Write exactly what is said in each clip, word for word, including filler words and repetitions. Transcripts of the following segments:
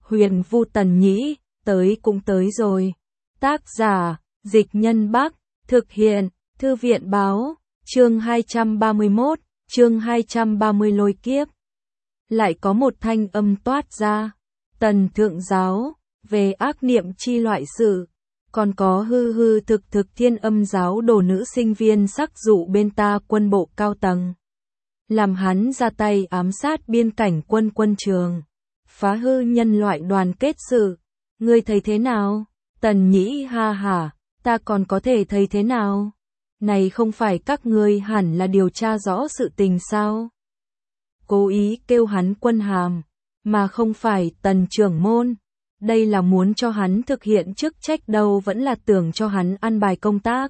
Huyền Vu Tần Nhĩ, tới cũng tới rồi. Tác giả, Dịch Nhân Bắc, thực hiện, Thư viện Báo, chương hai trăm ba mươi mốt, chương hai trăm ba mươi lôi kiếp. Lại có một thanh âm toát ra, Tần Thượng Giáo, về ác niệm chi loại sự, còn có hư hư thực thực Thiên Âm Giáo đồ nữ sinh viên sắc dụ bên ta quân bộ cao tầng. Làm hắn ra tay ám sát biên cảnh quân quân trường, phá hư nhân loại đoàn kết sự. Ngươi thấy thế nào? Tần Nhĩ ha hả, ta còn có thể thấy thế nào? Này không phải các ngươi hẳn là điều tra rõ sự tình sao? Cố ý kêu hắn quân hàm, mà không phải Tần trưởng môn. Đây là muốn cho hắn thực hiện chức trách đâu, vẫn là tưởng cho hắn ăn bài công tác.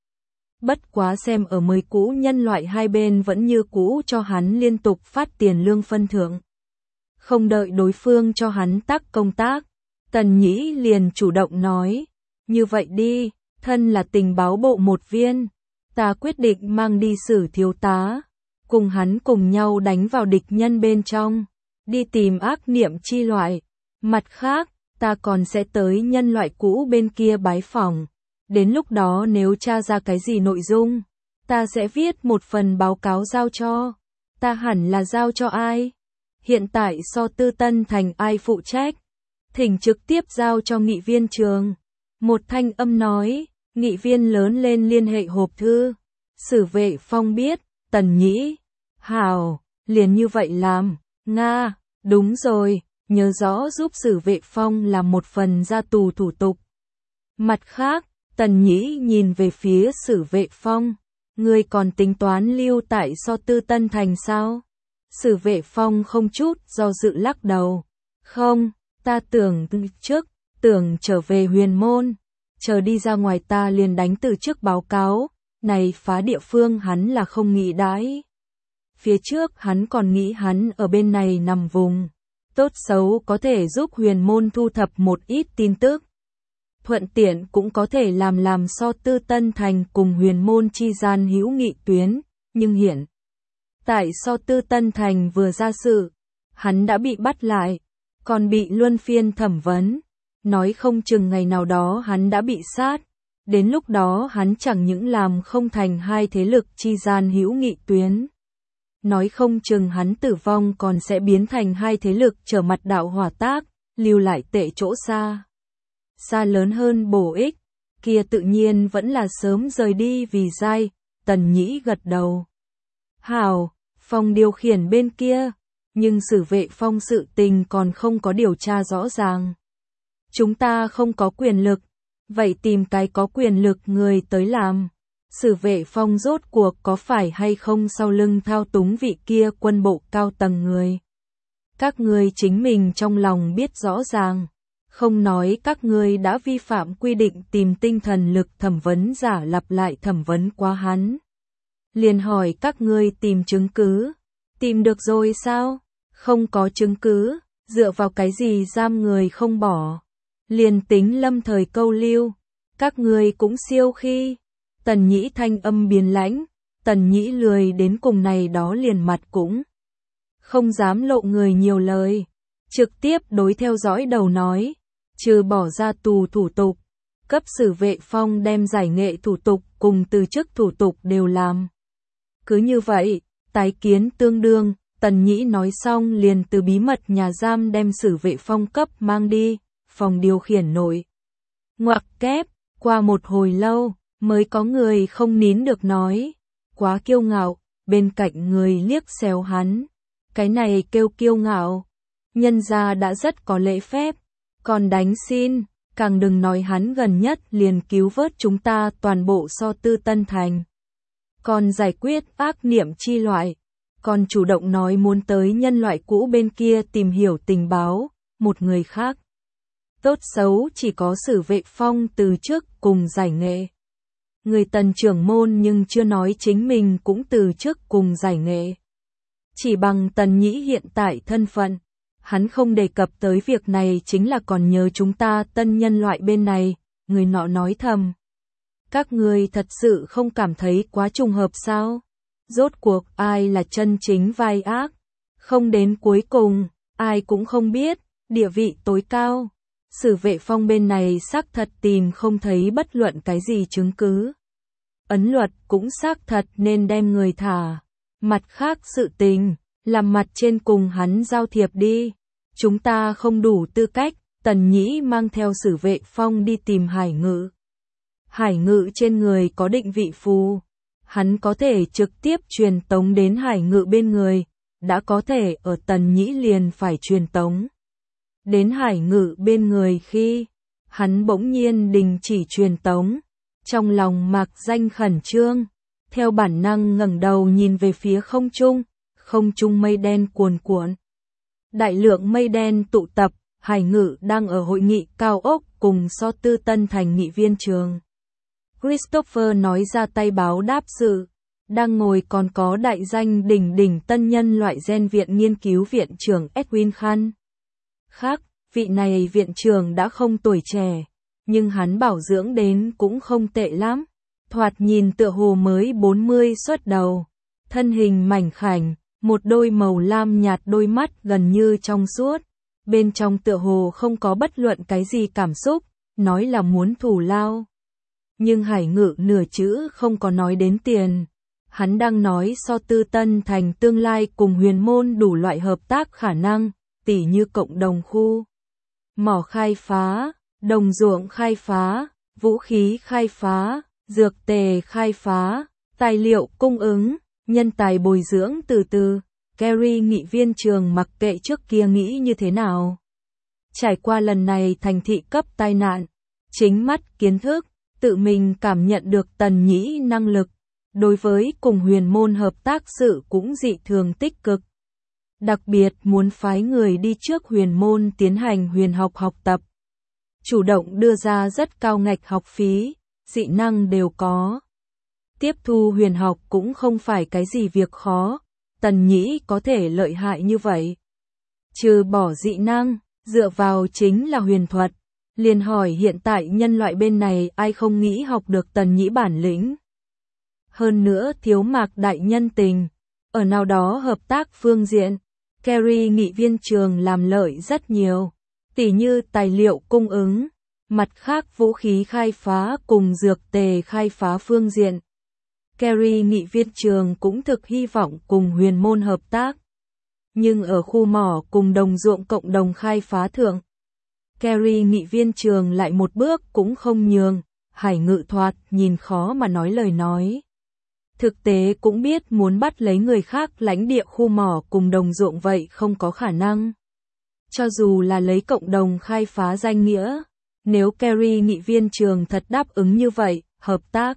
Bất quá xem ở mới cũ nhân loại hai bên vẫn như cũ cho hắn liên tục phát tiền lương phân thưởng. Không đợi đối phương cho hắn tác công tác, Tần Nhĩ liền chủ động nói, như vậy đi, thân là tình báo bộ một viên, ta quyết định mang đi Sử thiếu tá, cùng hắn cùng nhau đánh vào địch nhân bên trong, đi tìm ác niệm chi loại. Mặt khác, ta còn sẽ tới nhân loại cũ bên kia bái phỏng. Đến lúc đó nếu tra ra cái gì nội dung, ta sẽ viết một phần báo cáo giao cho. Ta hẳn là giao cho ai? Hiện tại so Tư Tân Thành ai phụ trách? Thỉnh trực tiếp giao cho nghị viên trường. Một thanh âm nói, nghị viên lớn lên liên hệ hộp thư. Sử Vệ Phong biết, Tần Nhĩ, hảo, liền như vậy làm. Nga, đúng rồi, nhớ rõ giúp Sử Vệ Phong làm một phần ra tù thủ tục. Mặt khác, Tần Nhĩ nhìn về phía Sử Vệ Phong, ngươi còn tính toán lưu tại so Tư Tân Thành sao? Sử Vệ Phong không chút do dự lắc đầu, không, ta tưởng trước, tưởng trở về Huyền Môn, chờ đi ra ngoài ta liền đánh từ trước báo cáo, này phá địa phương hắn là không nghĩ đãi. Phía trước hắn còn nghĩ hắn ở bên này nằm vùng, tốt xấu có thể giúp Huyền Môn thu thập một ít tin tức. Thuận tiện cũng có thể làm làm so Tư Tân Thành cùng Huyền Môn chi gian hữu nghị tuyến, nhưng hiện tại so Tư Tân Thành vừa ra sự, hắn đã bị bắt lại, còn bị luân phiên thẩm vấn, nói không chừng ngày nào đó hắn đã bị sát, đến lúc đó hắn chẳng những làm không thành hai thế lực chi gian hữu nghị tuyến, nói không chừng hắn tử vong còn sẽ biến thành hai thế lực trở mặt đạo hỏa tác, lưu lại tệ chỗ xa. Xa lớn hơn bổ ích, kia tự nhiên vẫn là sớm rời đi vì dai. Tần Nhĩ gật đầu. Hảo, Phong điều khiển bên kia, nhưng Sử Vệ Phong sự tình còn không có điều tra rõ ràng. Chúng ta không có quyền lực, vậy tìm cái có quyền lực người tới làm. Sử Vệ Phong rốt cuộc có phải hay không sau lưng thao túng vị kia quân bộ cao tầng người. Các ngươi chính mình trong lòng biết rõ ràng. Không nói các ngươi đã vi phạm quy định tìm tinh thần lực thẩm vấn giả lặp lại thẩm vấn quá hắn. Liền hỏi các ngươi tìm chứng cứ. Tìm được rồi sao? Không có chứng cứ, dựa vào cái gì giam người không bỏ. Liền tính lâm thời câu lưu, các ngươi cũng siêu khi. Tần Nhĩ thanh âm biến lãnh, Tần Nhĩ lười đến cùng này đó liền mặt cũng không dám lộ người nhiều lời. Trực tiếp đối theo dõi đầu nói. Trừ bỏ ra tù thủ tục, cấp Sử Vệ Phong đem giải nghệ thủ tục cùng từ chức thủ tục đều làm. Cứ như vậy, tái kiến tương đương, Tần Nhĩ nói xong liền từ bí mật nhà giam đem Sử Vệ Phong cấp mang đi, phòng điều khiển nội. Ngoặc kép, qua một hồi lâu, mới có người không nín được nói, quá kiêu ngạo, bên cạnh người liếc xéo hắn. Cái này kêu kiêu ngạo, nhân gia đã rất có lễ phép. Còn đánh xin, càng đừng nói hắn gần nhất liền cứu vớt chúng ta toàn bộ so Tư Tân Thành. Còn giải quyết ác niệm chi loại, còn chủ động nói muốn tới nhân loại cũ bên kia tìm hiểu tình báo, một người khác. Tốt xấu chỉ có Sử Vệ Phong từ trước cùng giải nghệ. Người Tần trưởng môn nhưng chưa nói chính mình cũng từ trước cùng giải nghệ. Chỉ bằng Tần Nhĩ hiện tại thân phận. Hắn không đề cập tới việc này chính là còn nhớ chúng ta tân nhân loại bên này, người nọ nói thầm. Các người thật sự không cảm thấy quá trùng hợp sao? Rốt cuộc ai là chân chính vai ác? Không đến cuối cùng, ai cũng không biết, địa vị tối cao. Sử Vệ Phong bên này xác thật tìm không thấy bất luận cái gì chứng cứ. Ấn Luật cũng xác thật nên đem người thả. Mặt khác sự tình, làm mặt trên cùng hắn giao thiệp đi. Chúng ta không đủ tư cách, Tần Nhĩ mang theo Sử Vệ Phong đi tìm Hải Ngự. Hải Ngự trên người có định vị phù. Hắn có thể trực tiếp truyền tống đến Hải Ngự bên người, đã có thể ở Tần Nhĩ liền phải truyền tống. Đến Hải Ngự bên người khi, hắn bỗng nhiên đình chỉ truyền tống. Trong lòng Mạc Danh khẩn trương, theo bản năng ngẩng đầu nhìn về phía không trung, không trung mây đen cuồn cuộn. Đại lượng mây đen tụ tập, Hải Ngự đang ở hội nghị cao ốc cùng So Tư Tân thành nghị viên trường. Christopher nói ra tay báo đáp sự, đang ngồi còn có đại danh đỉnh đỉnh tân nhân loại gen viện nghiên cứu viện trưởng Edwin Khan. Khác, vị này viện trưởng đã không tuổi trẻ, nhưng hắn bảo dưỡng đến cũng không tệ lắm. Thoạt nhìn tựa hồ mới bốn mươi xuất đầu, thân hình mảnh khảnh, một đôi màu lam nhạt đôi mắt gần như trong suốt, bên trong tựa hồ không có bất luận cái gì cảm xúc, nói là muốn thủ lao. Nhưng Hải Ngự nửa chữ không có nói đến tiền. Hắn đang nói So Tư Tân thành tương lai cùng Huyền Môn đủ loại hợp tác khả năng, tỉ như cộng đồng khu, mỏ khai phá, đồng ruộng khai phá, vũ khí khai phá, dược tề khai phá, tài liệu cung ứng, nhân tài bồi dưỡng từ từ. Kerry nghị viên trường mặc kệ trước kia nghĩ như thế nào. Trải qua lần này thành thị cấp tai nạn, chính mắt kiến thức, tự mình cảm nhận được Tần Nhĩ năng lực, đối với cùng Huyền Môn hợp tác sự cũng dị thường tích cực. Đặc biệt muốn phái người đi trước Huyền Môn tiến hành huyền học học tập. Chủ động đưa ra rất cao ngạch học phí, dị năng đều có. Tiếp thu huyền học cũng không phải cái gì việc khó, Tần Nhĩ có thể lợi hại như vậy. Trừ bỏ dị năng, dựa vào chính là huyền thuật. Liền hỏi hiện tại nhân loại bên này ai không nghĩ học được Tần Nhĩ bản lĩnh. Hơn nữa thiếu Mạc đại nhân tình, ở nào đó hợp tác phương diện, Kerry nghị viên trường làm lợi rất nhiều, tỉ như tài liệu cung ứng, mặt khác vũ khí khai phá cùng dược tề khai phá phương diện. Kerry nghị viên trường cũng thực hy vọng cùng Huyền Môn hợp tác. Nhưng ở khu mỏ cùng đồng ruộng cộng đồng khai phá thượng, Kerry nghị viên trường lại một bước cũng không nhường. Hải Ngự thoạt nhìn khó mà nói lời nói. Thực tế cũng biết muốn bắt lấy người khác lãnh địa khu mỏ cùng đồng ruộng vậy không có khả năng. Cho dù là lấy cộng đồng khai phá danh nghĩa, nếu Kerry nghị viên trường thật đáp ứng như vậy, hợp tác.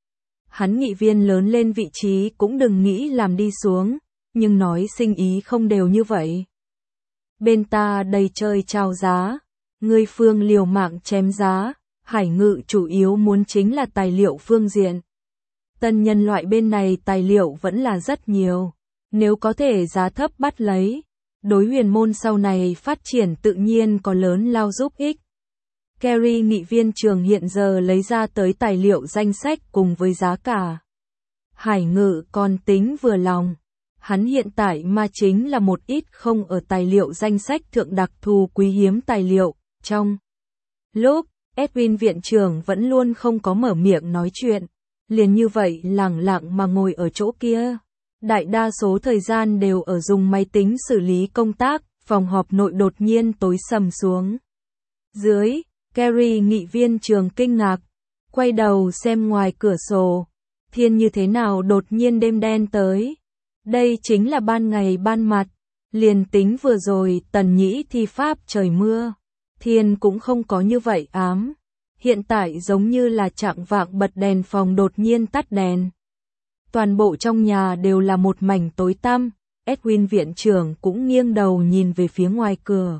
Hắn nghị viên lớn lên vị trí cũng đừng nghĩ làm đi xuống, nhưng nói sinh ý không đều như vậy. Bên ta đầy trời trao giá, ngươi phương liều mạng chém giá, Hải Ngự chủ yếu muốn chính là tài liệu phương diện. Tân nhân loại bên này tài liệu vẫn là rất nhiều, nếu có thể giá thấp bắt lấy, đối Huyền Môn sau này phát triển tự nhiên có lớn lao giúp ích. Kerry nghị viên trường hiện giờ lấy ra tới tài liệu danh sách cùng với giá cả. Hải Ngự còn tính vừa lòng. Hắn hiện tại mà chính là một ít không ở tài liệu danh sách thượng đặc thù quý hiếm tài liệu. Trong lúc, Edwin viện trưởng vẫn luôn không có mở miệng nói chuyện. Liền như vậy lẳng lặng mà ngồi ở chỗ kia. Đại đa số thời gian đều ở dùng máy tính xử lý công tác, phòng họp nội đột nhiên tối sầm xuống. Dưới, Kerry nghị viên trường kinh ngạc, quay đầu xem ngoài cửa sổ. Thiên như thế nào đột nhiên đêm đen tới. Đây chính là ban ngày ban mặt. Liền tính vừa rồi Tần Nhĩ thi pháp trời mưa. Thiên cũng không có như vậy ám. Hiện tại giống như là chạng vạng bật đèn phòng đột nhiên tắt đèn. Toàn bộ trong nhà đều là một mảnh tối tăm. Edwin viện trưởng cũng nghiêng đầu nhìn về phía ngoài cửa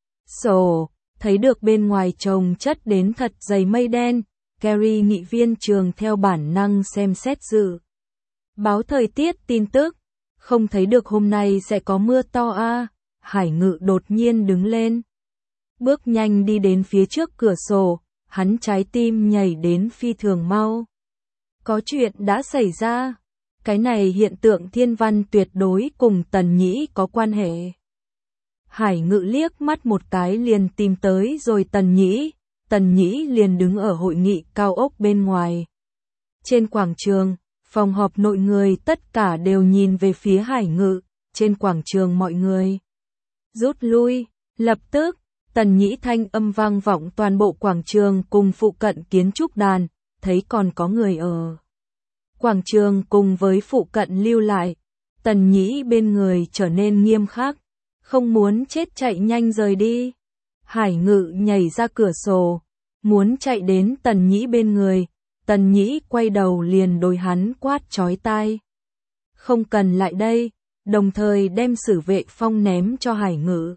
sổ, thấy được bên ngoài chồng chất đến thật dày mây đen. Kerry nghị viên trường theo bản năng xem xét dự báo thời tiết tin tức, không thấy được hôm nay sẽ có mưa to a. À. Hải Ngự đột nhiên đứng lên, bước nhanh đi đến phía trước cửa sổ, hắn trái tim nhảy đến phi thường mau. Có chuyện đã xảy ra. Cái này hiện tượng thiên văn tuyệt đối cùng Tần Nhĩ có quan hệ. Hải Ngự liếc mắt một cái liền tìm tới rồi Tần Nhĩ, Tần Nhĩ liền đứng ở hội nghị cao ốc bên ngoài. Trên quảng trường, phòng họp nội người tất cả đều nhìn về phía Hải Ngự, trên quảng trường mọi người rút lui, lập tức, Tần Nhĩ thanh âm vang vọng toàn bộ quảng trường cùng phụ cận kiến trúc đàn, thấy còn có người ở quảng trường cùng với phụ cận lưu lại, Tần Nhĩ bên người trở nên nghiêm khắc, không muốn chết chạy nhanh rời đi. Hải Ngự nhảy ra cửa sổ, muốn chạy đến Tần Nhĩ bên người, Tần Nhĩ quay đầu liền đối hắn quát chói tai. Không cần lại đây, đồng thời đem Sử Vệ Phong ném cho Hải Ngự.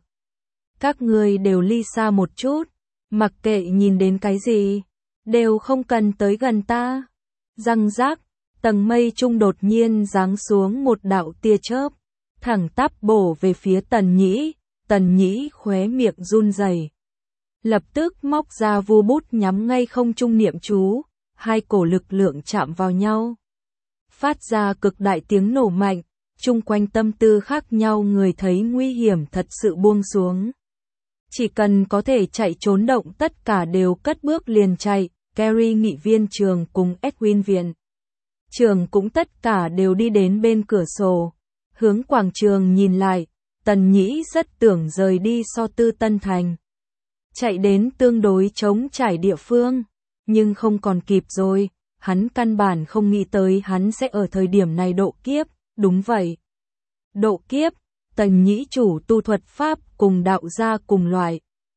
Các người đều ly xa một chút, mặc kệ nhìn đến cái gì, đều không cần tới gần ta. Răng rác, tầng mây trung đột nhiên giáng xuống một đạo tia chớp, thẳng tắp bổ về phía Tần Nhĩ, Tần Nhĩ khóe miệng run rẩy, lập tức móc ra vu bút nhắm ngay không trung niệm chú, hai cổ lực lượng chạm vào nhau, phát ra cực đại tiếng nổ mạnh, chung quanh tâm tư khác nhau người thấy nguy hiểm thật sự buông xuống. Chỉ cần có thể chạy trốn động tất cả đều cất bước liền chạy, Gary nghị viên trường cùng Edwin viện trường cũng tất cả đều đi đến bên cửa sổ, hướng quảng trường nhìn lại, Tần Nhĩ rất tưởng rời đi so Tư Tân Thành. Chạy đến tương đối trống trải địa phương, nhưng không còn kịp rồi, hắn căn bản không nghĩ tới hắn sẽ ở thời điểm này độ kiếp, đúng vậy. Độ kiếp, Tần Nhĩ chủ tu thuật pháp cùng đạo gia cùng loại.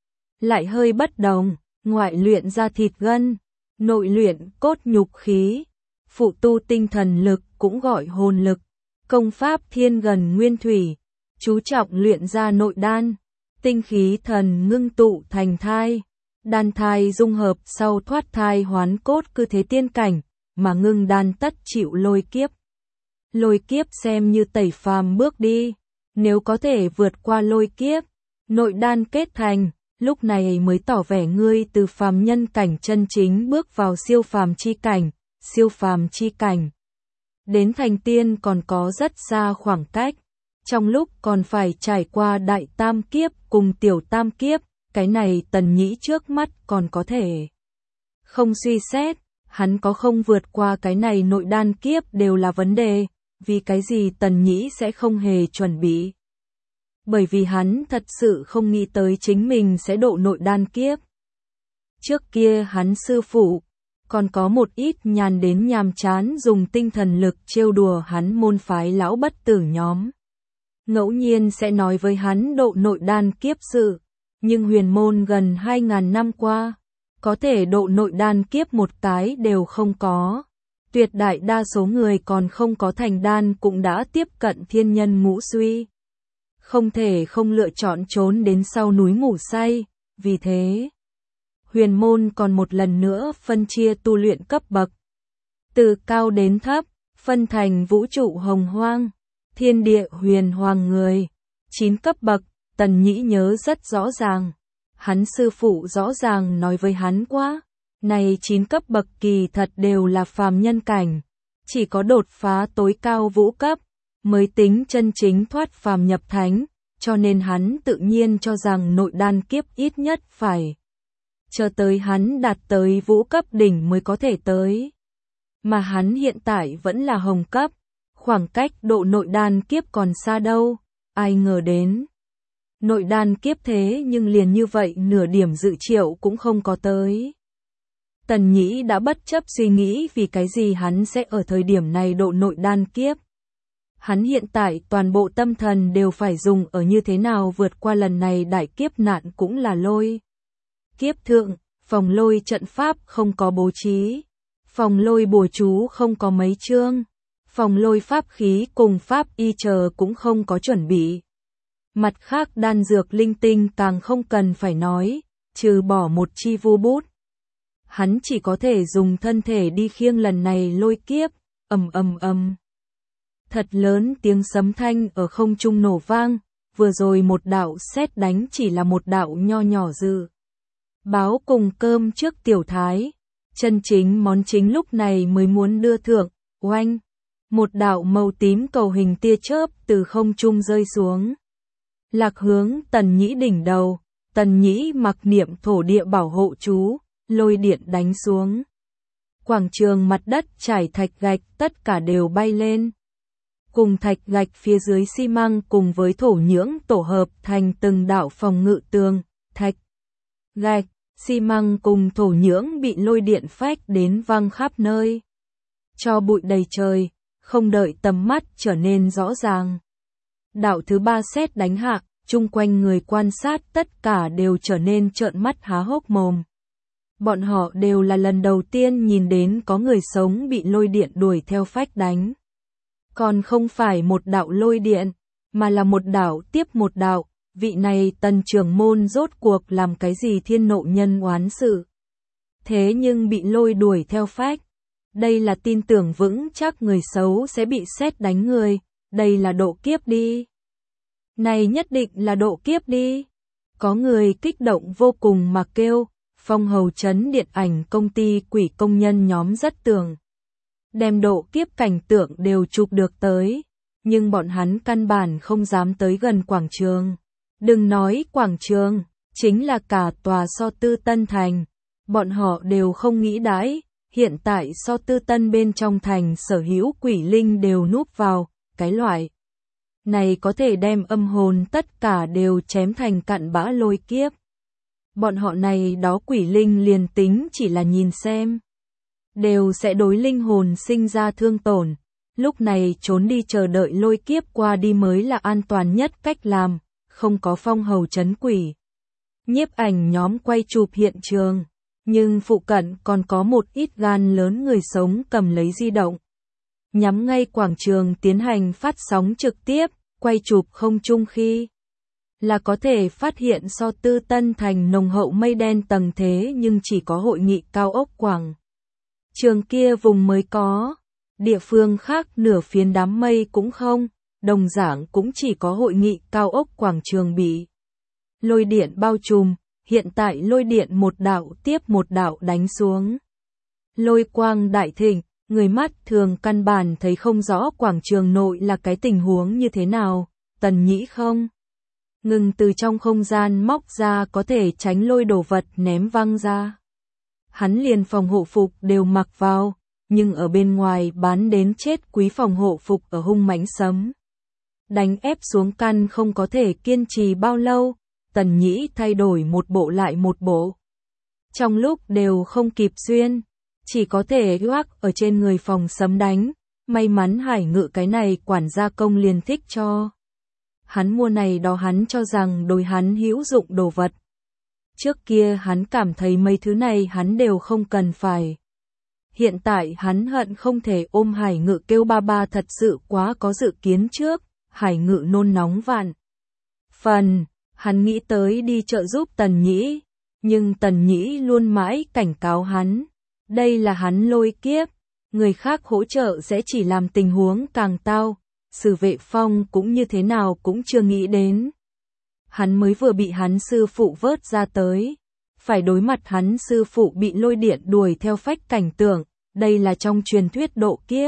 Lại hơi bất đồng, ngoại luyện ra thịt gân, nội luyện cốt nhục khí, phụ tu tinh thần lực cũng gọi hồn lực, công pháp thiên gần nguyên thủy, chú trọng luyện ra nội đan, tinh khí thần ngưng tụ thành thai, đan thai dung hợp sau thoát thai hoán cốt cư thế tiên cảnh, mà ngưng đan tất chịu lôi kiếp. Lôi kiếp xem như tẩy phàm bước đi, nếu có thể vượt qua lôi kiếp, nội đan kết thành, lúc này mới tỏ vẻ ngươi từ phàm nhân cảnh chân chính bước vào siêu phàm chi cảnh, siêu phàm chi cảnh. Đến thành tiên còn có rất xa khoảng cách, trong lúc còn phải trải qua đại tam kiếp cùng tiểu tam kiếp, cái này Tần Nhĩ trước mắt còn có thể không suy xét, hắn có không vượt qua cái này nội đan kiếp đều là vấn đề, vì cái gì Tần Nhĩ sẽ không hề chuẩn bị. Bởi vì hắn thật sự không nghĩ tới chính mình sẽ độ nội đan kiếp. Trước kia hắn sư phụ, còn có một ít nhàn đến nhàm chán dùng tinh thần lực trêu đùa hắn môn phái lão bất tử nhóm. Ngẫu nhiên sẽ nói với hắn độ nội đan kiếp sự, nhưng huyền môn gần hai ngàn năm qua, có thể độ nội đan kiếp một cái đều không có. Tuyệt đại đa số người còn không có thành đan cũng đã tiếp cận thiên nhân ngũ suy. Không thể không lựa chọn trốn đến sau núi ngủ say, vì thế huyền môn còn một lần nữa phân chia tu luyện cấp bậc. Từ cao đến thấp, phân thành vũ trụ hồng hoang, thiên địa huyền hoàng người, chín cấp bậc, Tần Nhĩ nhớ rất rõ ràng. Hắn sư phụ rõ ràng nói với hắn quá, này chín cấp bậc kỳ thật đều là phàm nhân cảnh, chỉ có đột phá tối cao vũ cấp, mới tính chân chính thoát phàm nhập thánh, cho nên hắn tự nhiên cho rằng nội đan kiếp ít nhất phải chờ tới hắn đạt tới vũ cấp đỉnh mới có thể tới. Mà hắn hiện tại vẫn là hồng cấp, khoảng cách độ nội đan kiếp còn xa đâu, ai ngờ đến. Nội đan kiếp thế nhưng liền như vậy nửa điểm dự triệu cũng không có tới. Tần Nhĩ đã bất chấp suy nghĩ vì cái gì hắn sẽ ở thời điểm này độ nội đan kiếp. Hắn hiện tại toàn bộ tâm thần đều phải dùng ở như thế nào vượt qua lần này đại kiếp nạn cũng là lôi. Kiếp thượng, phòng lôi trận pháp không có bố trí, phòng lôi bùa chú không có mấy chương, phòng lôi pháp khí cùng pháp y chờ cũng không có chuẩn bị. Mặt khác đan dược linh tinh càng không cần phải nói, trừ bỏ một chi vu bút. Hắn chỉ có thể dùng thân thể đi khiêng lần này lôi kiếp, ầm ầm ầm. Thật lớn tiếng sấm thanh ở không trung nổ vang, vừa rồi một đạo sét đánh chỉ là một đạo nho nhỏ dự. Báo cùng cơm trước tiểu thái, chân chính món chính lúc này mới muốn đưa thượng, oanh. Một đạo màu tím cầu hình tia chớp từ không trung rơi xuống. Lạc hướng Tần Nhĩ đỉnh đầu, Tần Nhĩ mặc niệm thổ địa bảo hộ chú, lôi điện đánh xuống. Quảng trường mặt đất trải thạch gạch tất cả đều bay lên. Cùng thạch gạch phía dưới xi măng cùng với thổ nhưỡng tổ hợp thành từng đạo phòng ngự tường, thạch, gạch, xi măng cùng thổ nhưỡng bị lôi điện phách đến văng khắp nơi. Cho bụi đầy trời, không đợi tầm mắt trở nên rõ ràng. Đạo thứ ba sét đánh hạ, chung quanh người quan sát tất cả đều trở nên trợn mắt há hốc mồm. Bọn họ đều là lần đầu tiên nhìn đến có người sống bị lôi điện đuổi theo phách đánh. Còn không phải một đạo lôi điện, mà là một đạo tiếp một đạo, vị này Tần trưởng môn rốt cuộc làm cái gì thiên nộ nhân oán sự. Thế nhưng bị lôi đuổi theo phách. Đây là tin tưởng vững chắc người xấu sẽ bị sét đánh người, đây là độ kiếp đi. Này nhất định là độ kiếp đi. Có người kích động vô cùng mà kêu, Phong Hầu Trấn điện ảnh công ty quỷ công nhân nhóm rất tưởng. Đem độ kiếp cảnh tượng đều chụp được tới, nhưng bọn hắn căn bản không dám tới gần quảng trường. Đừng nói quảng trường, chính là cả tòa So Tư Tân Thành. Bọn họ đều không nghĩ đãi, hiện tại So Tư Tân bên trong thành sở hữu quỷ linh đều núp vào, cái loại này có thể đem âm hồn tất cả đều chém thành cặn bã lôi kiếp. Bọn họ này đó quỷ linh liền tính chỉ là nhìn xem, đều sẽ đối linh hồn sinh ra thương tổn. Lúc này trốn đi chờ đợi lôi kiếp qua đi mới là an toàn nhất cách làm, không có Phong Hầu Trấn quỷ. Nhiếp ảnh nhóm quay chụp hiện trường, nhưng phụ cận còn có một ít gan lớn người sống cầm lấy di động. Nhắm ngay quảng trường tiến hành phát sóng trực tiếp, quay chụp không trung khi là có thể phát hiện So Tư Tân Thành nồng hậu mây đen tầng thế nhưng chỉ có hội nghị cao ốc quảng trường kia vùng mới có, địa phương khác nửa phiến đám mây cũng không, đồng dạng cũng chỉ có hội nghị cao ốc quảng trường bị lôi điện bao trùm, hiện tại lôi điện một đạo tiếp một đạo đánh xuống. Lôi quang đại thịnh, người mắt thường căn bản thấy không rõ quảng trường nội là cái tình huống như thế nào, Tần Nhĩ không ngừng từ trong không gian móc ra có thể tránh lôi đồ vật ném văng ra. Hắn liền phòng hộ phục đều mặc vào, nhưng ở bên ngoài bán đến chết quý phòng hộ phục ở hung mãnh sấm. Đánh ép xuống căn không có thể kiên trì bao lâu, Tần Nhĩ thay đổi một bộ lại một bộ. Trong lúc đều không kịp xuyên, chỉ có thể hoác ở trên người phòng sấm đánh, may mắn Hải Ngự cái này quản gia công liền thích cho. Hắn mua này đó hắn cho rằng đối hắn hữu dụng đồ vật. Trước kia hắn cảm thấy mấy thứ này hắn đều không cần phải. Hiện tại hắn hận không thể ôm Hải Ngự kêu ba ba, thật sự quá có dự kiến trước, Hải Ngự nôn nóng vạn phần, hắn nghĩ tới đi trợ giúp Tần Nhĩ, nhưng Tần Nhĩ luôn mãi cảnh cáo hắn, đây là hắn lôi kiếp, người khác hỗ trợ sẽ chỉ làm tình huống càng tao, Sử Vệ Phong cũng như thế nào cũng chưa nghĩ đến. Hắn mới vừa bị hắn sư phụ vớt ra tới, phải đối mặt hắn sư phụ bị lôi điện đuổi theo phách cảnh tượng, đây là trong truyền thuyết độ kiếp.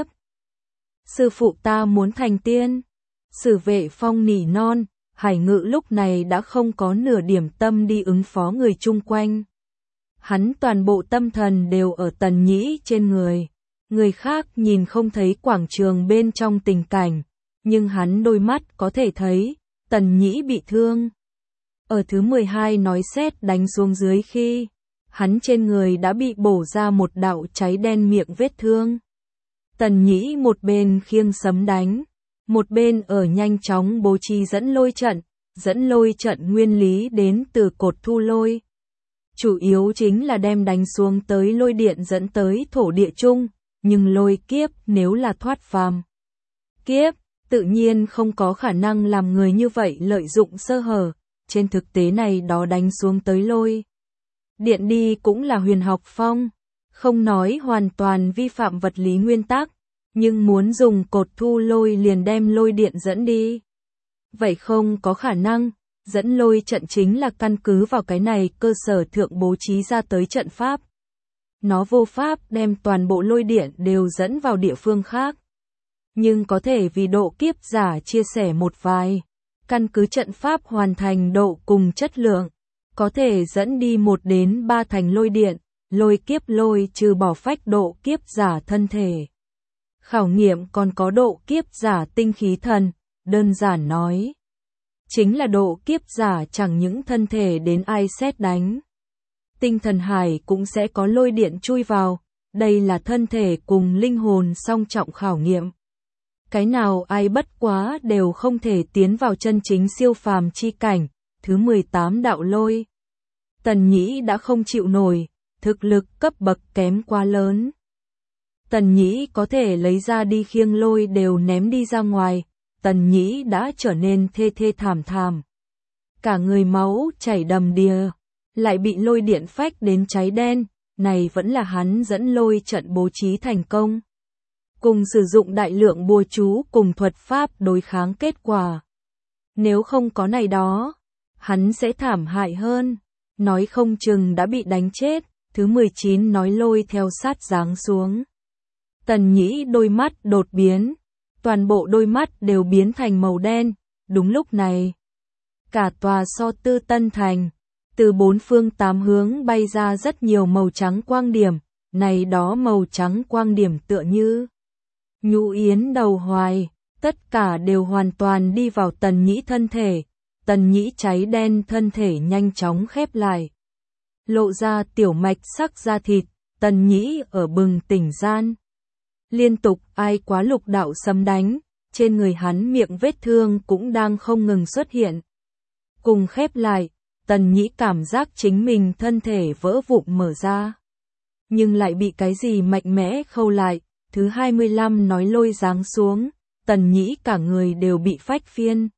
Sư phụ ta muốn thành tiên. Sử Vệ Phong nỉ non, Hải Ngự lúc này đã không có nửa điểm tâm đi ứng phó người chung quanh. Hắn toàn bộ tâm thần đều ở Tần Nhĩ trên người. Người khác nhìn không thấy quảng trường bên trong tình cảnh, nhưng hắn đôi mắt có thể thấy, Tần Nhĩ bị thương. Ở thứ mười hai nói sét đánh xuống dưới khi, hắn trên người đã bị bổ ra một đạo cháy đen miệng vết thương. Tần Nhĩ một bên khiêng sấm đánh, một bên ở nhanh chóng bố trí dẫn lôi trận, dẫn lôi trận nguyên lý đến từ cột thu lôi. Chủ yếu chính là đem đánh xuống tới lôi điện dẫn tới thổ địa chung, nhưng lôi kiếp nếu là thoát phàm kiếp, tự nhiên không có khả năng làm người như vậy lợi dụng sơ hở. Trên thực tế này đó đánh xuống tới lôi điện đi cũng là huyền học phong, không nói hoàn toàn vi phạm vật lý nguyên tắc, nhưng muốn dùng cột thu lôi liền đem lôi điện dẫn đi. Vậy không có khả năng, dẫn lôi trận chính là căn cứ vào cái này cơ sở thượng bố trí ra tới trận pháp. Nó vô pháp đem toàn bộ lôi điện đều dẫn vào địa phương khác. Nhưng có thể vì độ kiếp giả chia sẻ một vài Căn cứ trận pháp hoàn thành độ cùng chất lượng, có thể dẫn đi một đến ba thành lôi điện, lôi kiếp lôi trừ bỏ phách độ kiếp giả thân thể. Khảo nghiệm còn có độ kiếp giả tinh khí thần, đơn giản nói. Chính là độ kiếp giả chẳng những thân thể đến ai sét đánh. Tinh thần hải cũng sẽ có lôi điện chui vào, đây là thân thể cùng linh hồn song trọng khảo nghiệm. Cái nào ai bất quá đều không thể tiến vào chân chính siêu phàm chi cảnh, thứ mười tám đạo lôi. Tần Nhĩ đã không chịu nổi, thực lực cấp bậc kém quá lớn. Tần Nhĩ có thể lấy ra đi khiêng lôi đều ném đi ra ngoài, Tần Nhĩ đã trở nên thê thê thảm thảm. Cả người máu chảy đầm đìa, lại bị lôi điện phách đến cháy đen, này vẫn là hắn dẫn lôi trận bố trí thành công. Cùng sử dụng đại lượng bùa chú cùng thuật pháp đối kháng kết quả. Nếu không có này đó, hắn sẽ thảm hại hơn, nói không chừng đã bị đánh chết, thứ mười chín nói lôi theo sát giáng xuống. Tần Nhĩ đôi mắt đột biến, toàn bộ đôi mắt đều biến thành màu đen, đúng lúc này. Cả tòa So Tư Tân Thành, từ bốn phương tám hướng bay ra rất nhiều màu trắng quang điểm, này đó màu trắng quang điểm tựa như nhũ yến đầu hoài, tất cả đều hoàn toàn đi vào Tần Nhĩ thân thể, Tần Nhĩ cháy đen thân thể nhanh chóng khép lại. Lộ ra tiểu mạch sắc da thịt, Tần Nhĩ ở bừng tỉnh gian. Liên tục ai quá lục đạo sấm đánh, trên người hắn miệng vết thương cũng đang không ngừng xuất hiện. Cùng khép lại, Tần Nhĩ cảm giác chính mình thân thể vỡ vụn mở ra. Nhưng lại bị cái gì mạnh mẽ khâu lại, thứ hai mươi lăm nói lôi giáng xuống, Tần Nhĩ cả người đều bị phách phiên.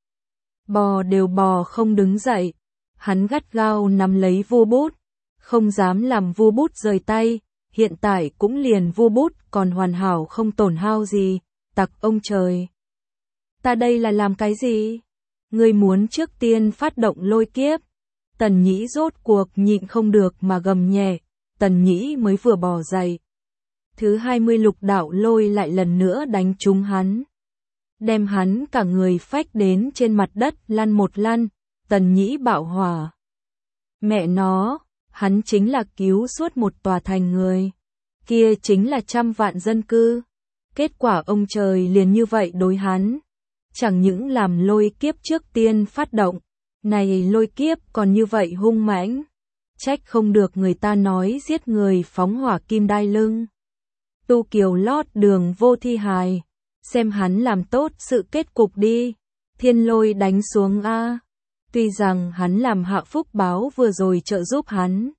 Bò đều bò không đứng dậy, hắn gắt gao nắm lấy vu bút, không dám làm vu bút rời tay, hiện tại cũng liền vu bút còn hoàn hảo không tổn hao gì, tặc ông trời. Ta đây là làm cái gì? Ngươi muốn trước tiên phát động lôi kiếp. Tần Nhĩ rốt cuộc nhịn không được mà gầm nhẹ, Tần Nhĩ mới vừa bò dậy. Thứ hai mươi lục đạo lôi lại lần nữa đánh trúng hắn. Đem hắn cả người phách đến trên mặt đất lăn một lăn, Tần Nhĩ bạo hỏa. Mẹ nó, hắn chính là cứu suốt một tòa thành người. Kia chính là trăm vạn dân cư. Kết quả ông trời liền như vậy đối hắn. Chẳng những làm lôi kiếp trước tiên phát động, này lôi kiếp còn như vậy hung mãnh. Trách không được người ta nói giết người phóng hỏa kim đai lưng. Tu kiều lót đường vô thi hài. Xem hắn làm tốt sự kết cục đi. Thiên lôi đánh xuống a. Tuy rằng hắn làm hạ phúc báo vừa rồi trợ giúp hắn.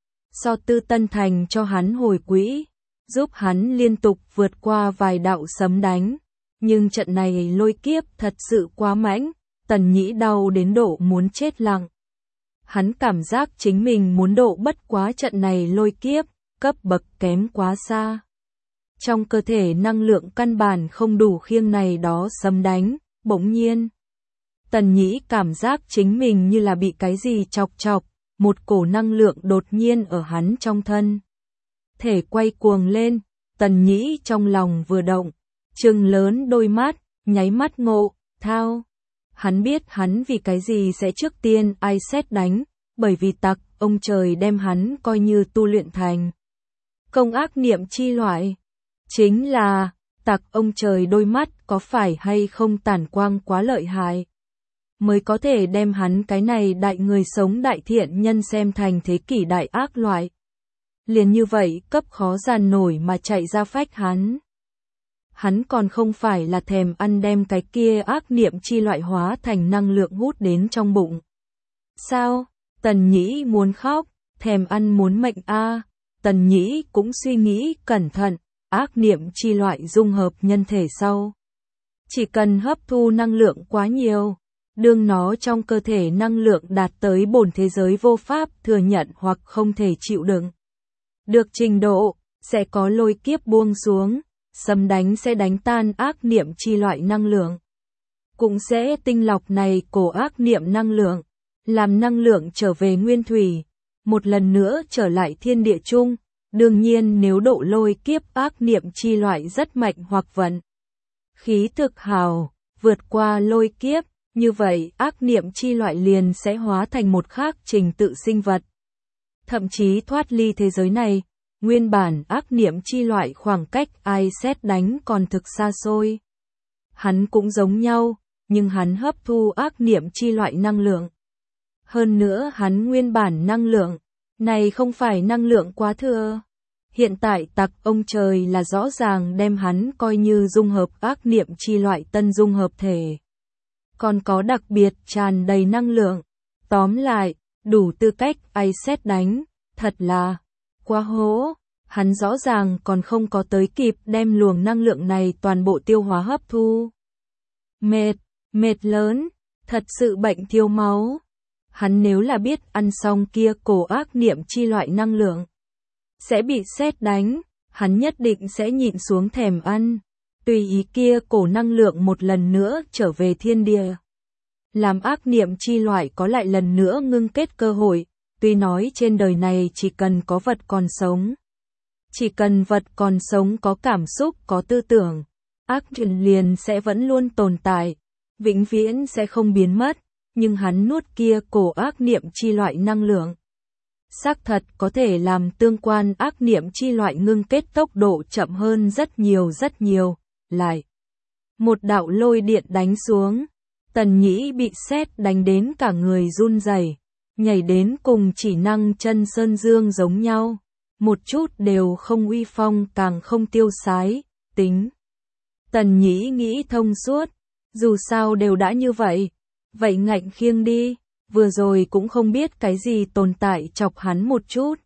So Tư Tân Thành cho hắn hồi quỹ, giúp hắn liên tục vượt qua vài đạo sấm đánh. Nhưng trận này lôi kiếp thật sự quá mãnh, Tần Nhĩ đau đến độ muốn chết lặng. Hắn cảm giác chính mình muốn độ bất quá trận này lôi kiếp, cấp bậc kém quá xa. Trong cơ thể năng lượng căn bản không đủ khiêng này đó sấm đánh, bỗng nhiên. Tần Nhĩ cảm giác chính mình như là bị cái gì chọc chọc, một cổ năng lượng đột nhiên ở hắn trong thân. Thể quay cuồng lên, Tần Nhĩ trong lòng vừa động, trừng lớn đôi mắt, nháy mắt ngộ, thao. Hắn biết hắn vì cái gì sẽ trước tiên ai xét đánh, bởi vì tặc, ông trời đem hắn coi như tu luyện thành. Công ác niệm chi loại, chính là, tặc ông trời đôi mắt có phải hay không tản quang quá lợi hại. Mới có thể đem hắn cái này đại người sống đại thiện nhân xem thành thế kỷ đại ác loại. Liền như vậy cấp khó giàn nổi mà chạy ra phách hắn. Hắn còn không phải là thèm ăn đem cái kia ác niệm chi loại hóa thành năng lượng hút đến trong bụng. Sao? Tần Nhĩ muốn khóc, thèm ăn muốn mệnh a. À. Tần Nhĩ cũng suy nghĩ cẩn thận, ác niệm chi loại dung hợp nhân thể sau. Chỉ cần hấp thu năng lượng quá nhiều, đương nó trong cơ thể năng lượng đạt tới bổn thế giới vô pháp thừa nhận hoặc không thể chịu đựng được trình độ, sẽ có lôi kiếp buông xuống, sấm đánh sẽ đánh tan ác niệm chi loại năng lượng. Cũng sẽ tinh lọc này cổ ác niệm năng lượng, làm năng lượng trở về nguyên thủy, một lần nữa trở lại thiên địa chung. Đương nhiên nếu độ lôi kiếp ác niệm chi loại rất mạnh hoặc vận khí thực hào, vượt qua lôi kiếp, Như vậy, ác niệm chi loại liền sẽ hóa thành một khác trình tự sinh vật. Thậm chí thoát ly thế giới này, nguyên bản ác niệm chi loại khoảng cách ai sét đánh còn thực xa xôi. Hắn cũng giống nhau, nhưng hắn hấp thu ác niệm chi loại năng lượng. Hơn nữa hắn nguyên bản năng lượng, này không phải năng lượng quá thừa. Hiện tại tặc ông trời là rõ ràng đem hắn coi như dung hợp ác niệm chi loại tân dung hợp thể. Còn có đặc biệt tràn đầy năng lượng. Tóm lại, đủ tư cách ai sét đánh, thật là quá hố. Hắn rõ ràng còn không có tới kịp đem luồng năng lượng này toàn bộ tiêu hóa hấp thu. Mệt, mệt lớn, thật sự bệnh thiếu máu. Hắn nếu là biết ăn xong kia cổ ác niệm chi loại năng lượng sẽ bị sét đánh, hắn nhất định sẽ nhịn xuống thèm ăn, tùy ý kia cổ năng lượng một lần nữa trở về thiên địa. Làm ác niệm chi loại có lại lần nữa ngưng kết cơ hội, tuy nói trên đời này chỉ cần có vật còn sống. Chỉ cần vật còn sống có cảm xúc, có tư tưởng, ác niệm liền sẽ vẫn luôn tồn tại, vĩnh viễn sẽ không biến mất, nhưng hắn nuốt kia cổ ác niệm chi loại năng lượng. Xác thật có thể làm tương quan ác niệm chi loại ngưng kết tốc độ chậm hơn rất nhiều rất nhiều, lại. Một đạo lôi điện đánh xuống, Tần Nhĩ bị sét đánh đến cả người run rẩy, nhảy đến cùng chỉ năng chân sơn dương giống nhau, một chút đều không uy phong càng không tiêu sái, tính. Tần Nhĩ nghĩ thông suốt, dù sao đều đã như vậy, vậy ngạnh khiêng đi. Vừa rồi cũng không biết cái gì tồn tại chọc hắn một chút.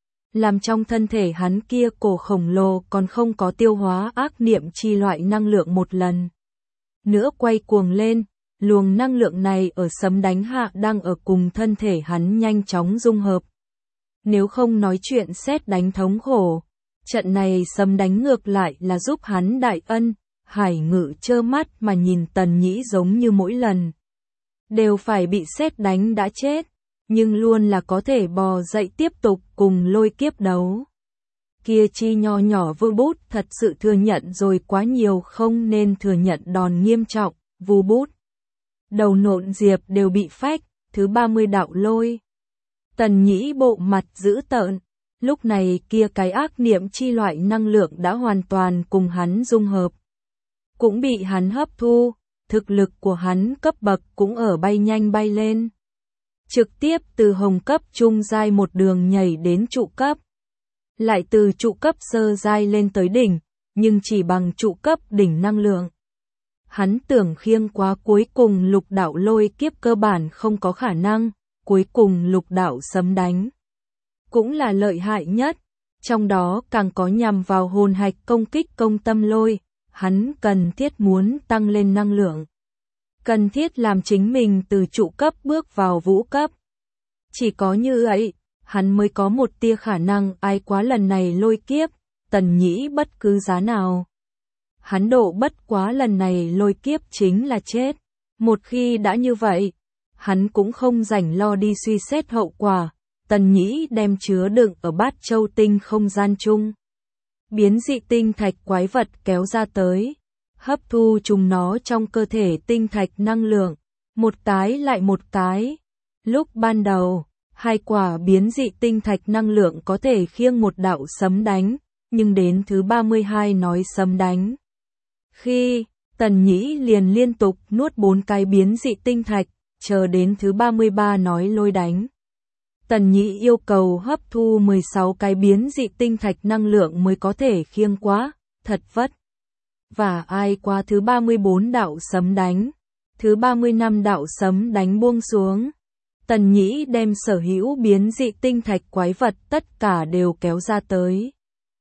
Làm trong thân thể hắn kia cổ khổng lồ còn không có tiêu hóa ác niệm chi loại năng lượng một lần. Nữa quay cuồng lên, luồng năng lượng này ở sấm đánh hạ đang ở cùng thân thể hắn nhanh chóng dung hợp. Nếu không nói chuyện sét đánh thống khổ, trận này sấm đánh ngược lại là giúp hắn đại ân, Hải Ngự trơ mắt mà nhìn Tần Nhĩ giống như mỗi lần đều phải bị sét đánh đã chết, nhưng luôn là có thể bò dậy tiếp tục cùng lôi kiếp đấu. Kia chi nho nhỏ Vu Bút thật sự thừa nhận rồi quá nhiều không nên thừa nhận đòn nghiêm trọng, Vu Bút. Đầu nộn diệp đều bị phách, thứ ba mươi đạo lôi. Tần Nhĩ bộ mặt dữ tợn, lúc này kia cái ác niệm chi loại năng lượng đã hoàn toàn cùng hắn dung hợp. Cũng bị hắn hấp thu. Thực lực của hắn cấp bậc cũng ở bay nhanh bay lên. Trực tiếp từ hồng cấp trung giai một đường nhảy đến trụ cấp. Lại từ trụ cấp sơ giai lên tới đỉnh, nhưng chỉ bằng trụ cấp đỉnh năng lượng. Hắn tưởng khiêng quá cuối cùng lục đạo lôi kiếp cơ bản không có khả năng, cuối cùng lục đạo sấm đánh. Cũng là lợi hại nhất, trong đó càng có nhằm vào hồn hạch công kích công tâm lôi. Hắn cần thiết muốn tăng lên năng lượng. Cần thiết làm chính mình từ trụ cấp bước vào vũ cấp. Chỉ có như ấy, hắn mới có một tia khả năng ai quá lần này lôi kiếp, Tần Nhĩ bất cứ giá nào. Hắn độ bất quá lần này lôi kiếp chính là chết. Một khi đã như vậy, hắn cũng không rảnh lo đi suy xét hậu quả. Tần Nhĩ đem chứa đựng ở bát châu tinh không gian chung. Biến dị tinh thạch quái vật kéo ra tới, hấp thu chúng nó trong cơ thể tinh thạch năng lượng, một cái lại một cái. Lúc ban đầu, hai quả biến dị tinh thạch năng lượng có thể khiêng một đạo sấm đánh, nhưng đến thứ ba mươi hai nói sấm đánh. Khi, Tần Nhĩ liền liên tục nuốt bốn cái biến dị tinh thạch, chờ đến thứ ba mươi ba nói lôi đánh. Tần Nhĩ yêu cầu hấp thu mười sáu cái biến dị tinh thạch năng lượng mới có thể khiêng quá, thật vất. Và ai qua thứ ba mươi bốn đạo sấm đánh, thứ ba mươi lăm đạo sấm đánh buông xuống. Tần Nhĩ đem sở hữu biến dị tinh thạch quái vật tất cả đều kéo ra tới.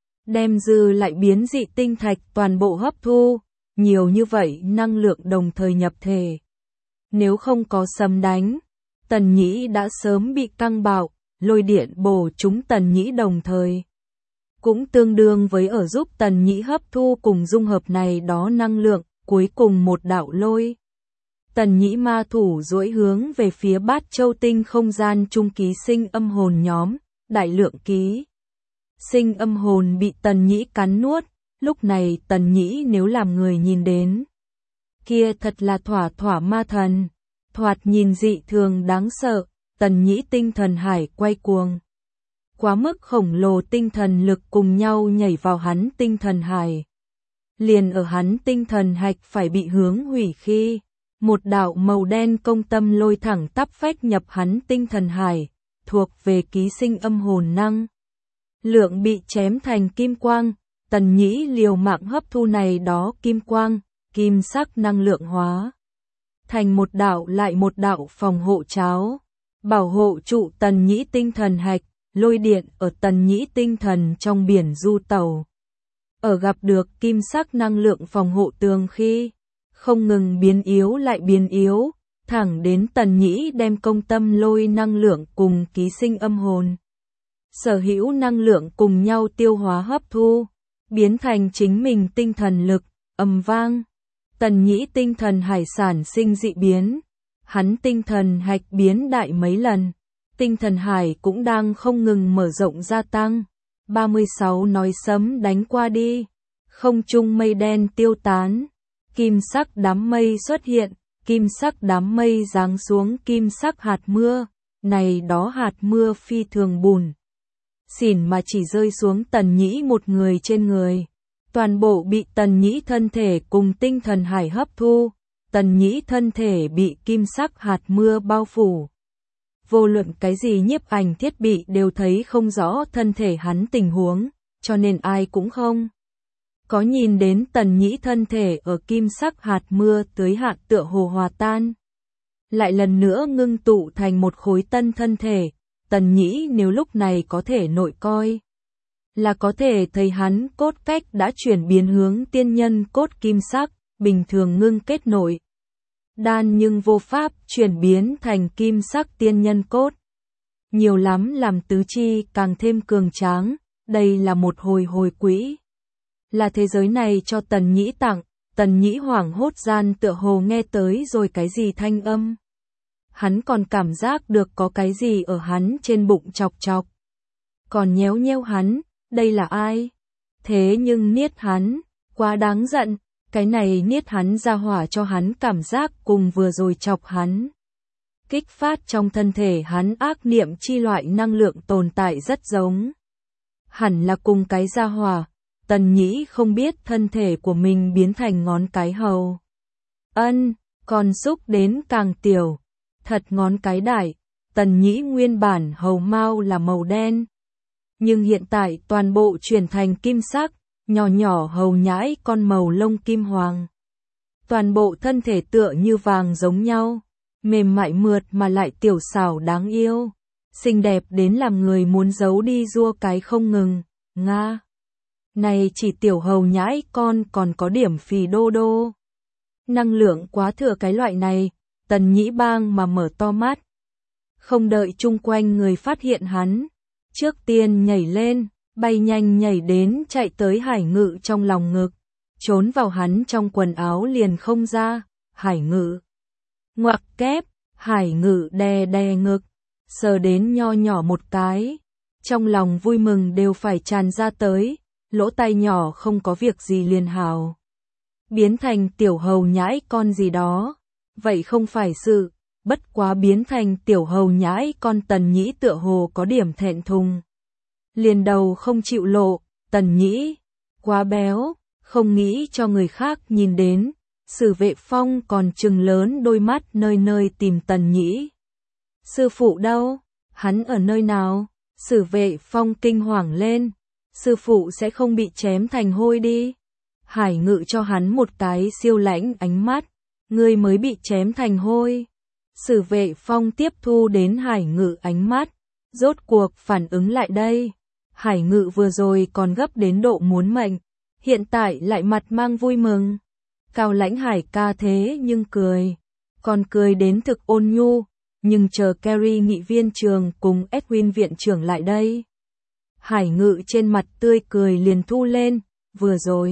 Đem dư lại biến dị tinh thạch toàn bộ hấp thu, nhiều như vậy năng lượng đồng thời nhập thể. Nếu không có sấm đánh, Tần Nhĩ đã sớm bị căng bạo, lôi điện bổ chúng Tần Nhĩ đồng thời. Cũng tương đương với ở giúp Tần Nhĩ hấp thu cùng dung hợp này đó năng lượng, cuối cùng một đạo lôi. Tần Nhĩ ma thủ duỗi hướng về phía bát châu tinh không gian trung ký sinh âm hồn nhóm, đại lượng ký. Sinh âm hồn bị Tần Nhĩ cắn nuốt, lúc này Tần Nhĩ nếu làm người nhìn đến. Kia thật là thỏa thỏa ma thần. thoạt nhìn dị thường đáng sợ, Tần Nhĩ tinh thần hải quay cuồng. Quá mức khổng lồ tinh thần lực cùng nhau nhảy vào hắn tinh thần hải. Liền ở hắn tinh thần hạch phải bị hướng hủy khi, một đạo màu đen công tâm lôi thẳng tắp phách nhập hắn tinh thần hải, thuộc về ký sinh âm hồn năng. Lượng bị chém thành kim quang, Tần Nhĩ liều mạng hấp thu này đó kim quang, kim sắc năng lượng hóa. Thành một đạo lại một đạo phòng hộ cháo, bảo hộ trụ Tần Nhĩ tinh thần hạch, lôi điện ở Tần Nhĩ tinh thần trong biển du tàu. Ở gặp được kim sắc năng lượng phòng hộ tường khi, không ngừng biến yếu lại biến yếu, thẳng đến Tần Nhĩ đem công tâm lôi năng lượng cùng ký sinh âm hồn. Sở hữu năng lượng cùng nhau tiêu hóa hấp thu, biến thành chính mình tinh thần lực, ầm vang. Tần Nhĩ tinh thần hải sản sinh dị biến, hắn tinh thần hạch biến đại mấy lần, tinh thần hải cũng đang không ngừng mở rộng gia tăng. ba mươi sáu nói sấm đánh qua đi, không trung mây đen tiêu tán, kim sắc đám mây xuất hiện, kim sắc đám mây giáng xuống kim sắc hạt mưa, này đó hạt mưa phi thường bùn xỉn mà chỉ rơi xuống Tần Nhĩ một người trên người. Toàn bộ bị Tần Nhĩ thân thể cùng tinh thần hải hấp thu, Tần Nhĩ thân thể bị kim sắc hạt mưa bao phủ. Vô luận cái gì nhiếp ảnh thiết bị đều thấy không rõ thân thể hắn tình huống, cho nên ai cũng không có nhìn đến Tần Nhĩ thân thể ở kim sắc hạt mưa tới hạn tựa hồ hòa tan. Lại lần nữa ngưng tụ thành một khối tân thân thể, Tần Nhĩ nếu lúc này có thể nội coi, là có thể thấy hắn cốt cách đã chuyển biến hướng tiên nhân cốt kim sắc, bình thường ngưng kết nội đan nhưng vô pháp chuyển biến thành kim sắc tiên nhân cốt. Nhiều lắm làm tứ chi càng thêm cường tráng, đây là một hồi hồi quỹ. Là thế giới này cho Tần Nhĩ tặng, Tần Nhĩ hoảng hốt gian tựa hồ nghe tới rồi cái gì thanh âm. Hắn còn cảm giác được có cái gì ở hắn trên bụng chọc chọc. Còn nhéo nhéo hắn, đây là ai? Thế nhưng niết hắn, quá đáng giận, cái này niết hắn ra hỏa cho hắn cảm giác cùng vừa rồi chọc hắn. Kích phát trong thân thể hắn ác niệm chi loại năng lượng tồn tại rất giống. Hẳn là cùng cái ra hỏa, Tần Nhĩ không biết thân thể của mình biến thành ngón cái hầu. Ân, còn xúc đến càng tiểu, thật ngón cái đại, Tần Nhĩ nguyên bản hầu mao là màu đen. Nhưng hiện tại toàn bộ chuyển thành kim sắc, nhỏ nhỏ hầu nhãi con màu lông kim hoàng. Toàn bộ thân thể tựa như vàng giống nhau, mềm mại mượt mà lại tiểu xảo đáng yêu, xinh đẹp đến làm người muốn giấu đi rua cái không ngừng, nga. Này chỉ tiểu hầu nhãi con còn có điểm phì đô đô. Năng lượng quá thừa cái loại này, Tần Nhĩ bang mà mở to mắt. Không đợi chung quanh người phát hiện hắn, trước tiên nhảy lên, bay nhanh nhảy đến chạy tới Hải Ngự trong lòng ngực, trốn vào hắn trong quần áo liền không ra. Hải Ngự ngoặc kép, Hải Ngự đè đè ngực, sờ đến nho nhỏ một cái, trong lòng vui mừng đều phải tràn ra tới, lỗ tai nhỏ không có việc gì liền hào. Biến thành tiểu hầu nhãi con gì đó, vậy không phải sự, bất quá biến thành tiểu hầu nhãi con Tần Nhĩ tựa hồ có điểm thẹn thùng. Liền đầu không chịu lộ, Tần Nhĩ, quá béo, không nghĩ cho người khác nhìn đến. Sử Vệ Phong còn trừng lớn đôi mắt nơi nơi tìm Tần Nhĩ. Sư phụ đâu? Hắn ở nơi nào? Sử Vệ Phong kinh hoàng lên. Sư phụ sẽ không bị chém thành hôi đi. Hải Ngự cho hắn một cái siêu lãnh ánh mắt. Ngươi mới bị chém thành hôi. Sử Vệ Phong tiếp thu đến Hải Ngự ánh mắt. Rốt cuộc phản ứng lại đây. Hải Ngự vừa rồi còn gấp đến độ muốn mệnh. Hiện tại lại mặt mang vui mừng. Cao Lãnh Hải ca thế nhưng cười. Còn cười đến thực ôn nhu. Nhưng chờ Carrie nghị viên trường cùng Edwin viện trưởng lại đây. Hải Ngự trên mặt tươi cười liền thu lên. Vừa rồi.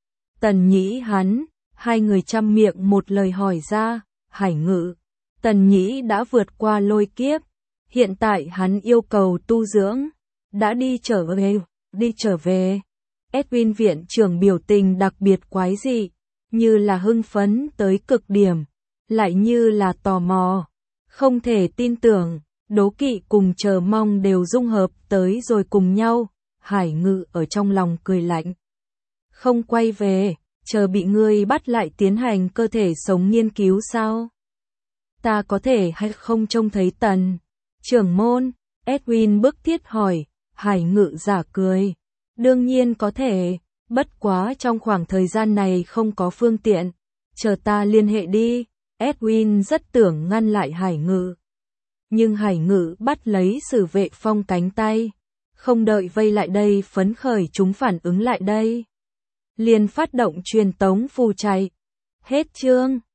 Tần Nhĩ hắn. Hai người chăm miệng một lời hỏi ra. Hải Ngự. Tần Nhĩ đã vượt qua lôi kiếp. Hiện tại hắn yêu cầu tu dưỡng. Đã đi trở về. Đi trở về. Edwin viện trưởng biểu tình đặc biệt quái dị. Như là hưng phấn tới cực điểm. lại như là tò mò, không thể tin tưởng, đố kỵ cùng chờ mong đều dung hợp tới rồi cùng nhau. Hải Ngự ở trong lòng cười lạnh. Không quay về, chờ bị ngươi bắt lại tiến hành cơ thể sống nghiên cứu sao? Ta có thể hay không trông thấy Tần trưởng môn? Edwin bức thiết hỏi. Hải Ngự giả cười. Đương nhiên có thể, bất quá trong khoảng thời gian này không có phương tiện. Chờ ta liên hệ đi. Edwin rất tưởng ngăn lại Hải Ngự. Nhưng Hải Ngự bắt lấy Sử Vệ Phong cánh tay. Không đợi vây lại đây phấn khởi chúng phản ứng lại đây. Liền phát động truyền tống phù chạy. Hết chương.